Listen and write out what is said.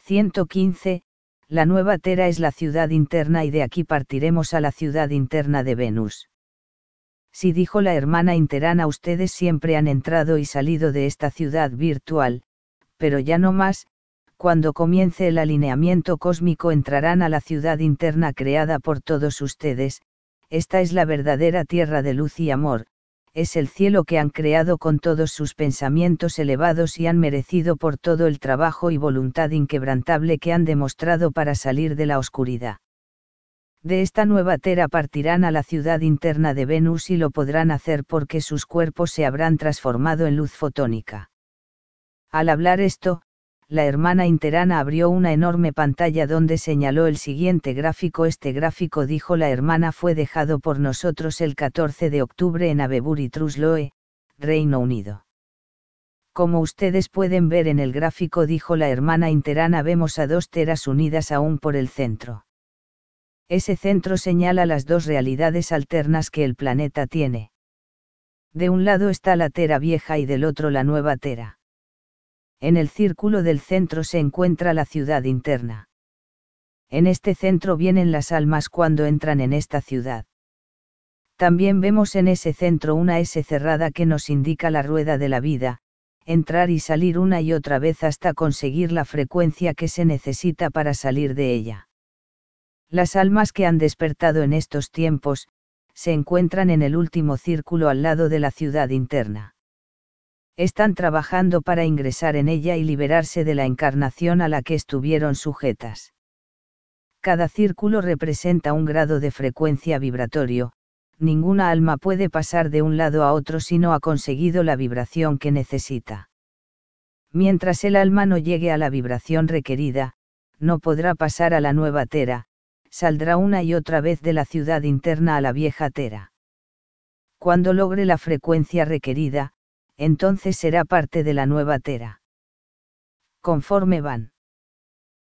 115, la nueva Tera es la ciudad interna y de aquí partiremos a la ciudad interna de Venus. Sí, dijo la hermana Interana, ustedes siempre han entrado y salido de esta ciudad virtual, pero ya no más, cuando comience el alineamiento cósmico entrarán a la ciudad interna creada por todos ustedes. Esta es la verdadera tierra de luz y amor, es el cielo que han creado con todos sus pensamientos elevados y han merecido por todo el trabajo y voluntad inquebrantable que han demostrado para salir de la oscuridad. De esta nueva Tera partirán a la ciudad interna de Venus y lo podrán hacer porque sus cuerpos se habrán transformado en luz fotónica. Al hablar esto, la hermana Interana abrió una enorme pantalla donde señaló el siguiente gráfico. Este gráfico, dijo la hermana, fue dejado por nosotros el 14 de octubre en Avebury Trusloe, Reino Unido. Como ustedes pueden ver en el gráfico, dijo la hermana Interana, vemos a dos teras unidas aún por el centro. Ese centro señala las dos realidades alternas que el planeta tiene. De un lado está la Tera vieja y del otro la nueva Tera. En el círculo del centro se encuentra la ciudad interna. En este centro vienen las almas cuando entran en esta ciudad. También vemos en ese centro una S cerrada que nos indica la rueda de la vida, entrar y salir una y otra vez hasta conseguir la frecuencia que se necesita para salir de ella. Las almas que han despertado en estos tiempos, se encuentran en el último círculo al lado de la ciudad interna. Están trabajando para ingresar en ella y liberarse de la encarnación a la que estuvieron sujetas. Cada círculo representa un grado de frecuencia vibratorio, ninguna alma puede pasar de un lado a otro si no ha conseguido la vibración que necesita. Mientras el alma no llegue a la vibración requerida, no podrá pasar a la nueva Tera, saldrá una y otra vez de la ciudad interna a la vieja Tera. Cuando logre la frecuencia requerida, entonces será parte de la nueva Tera. Conforme van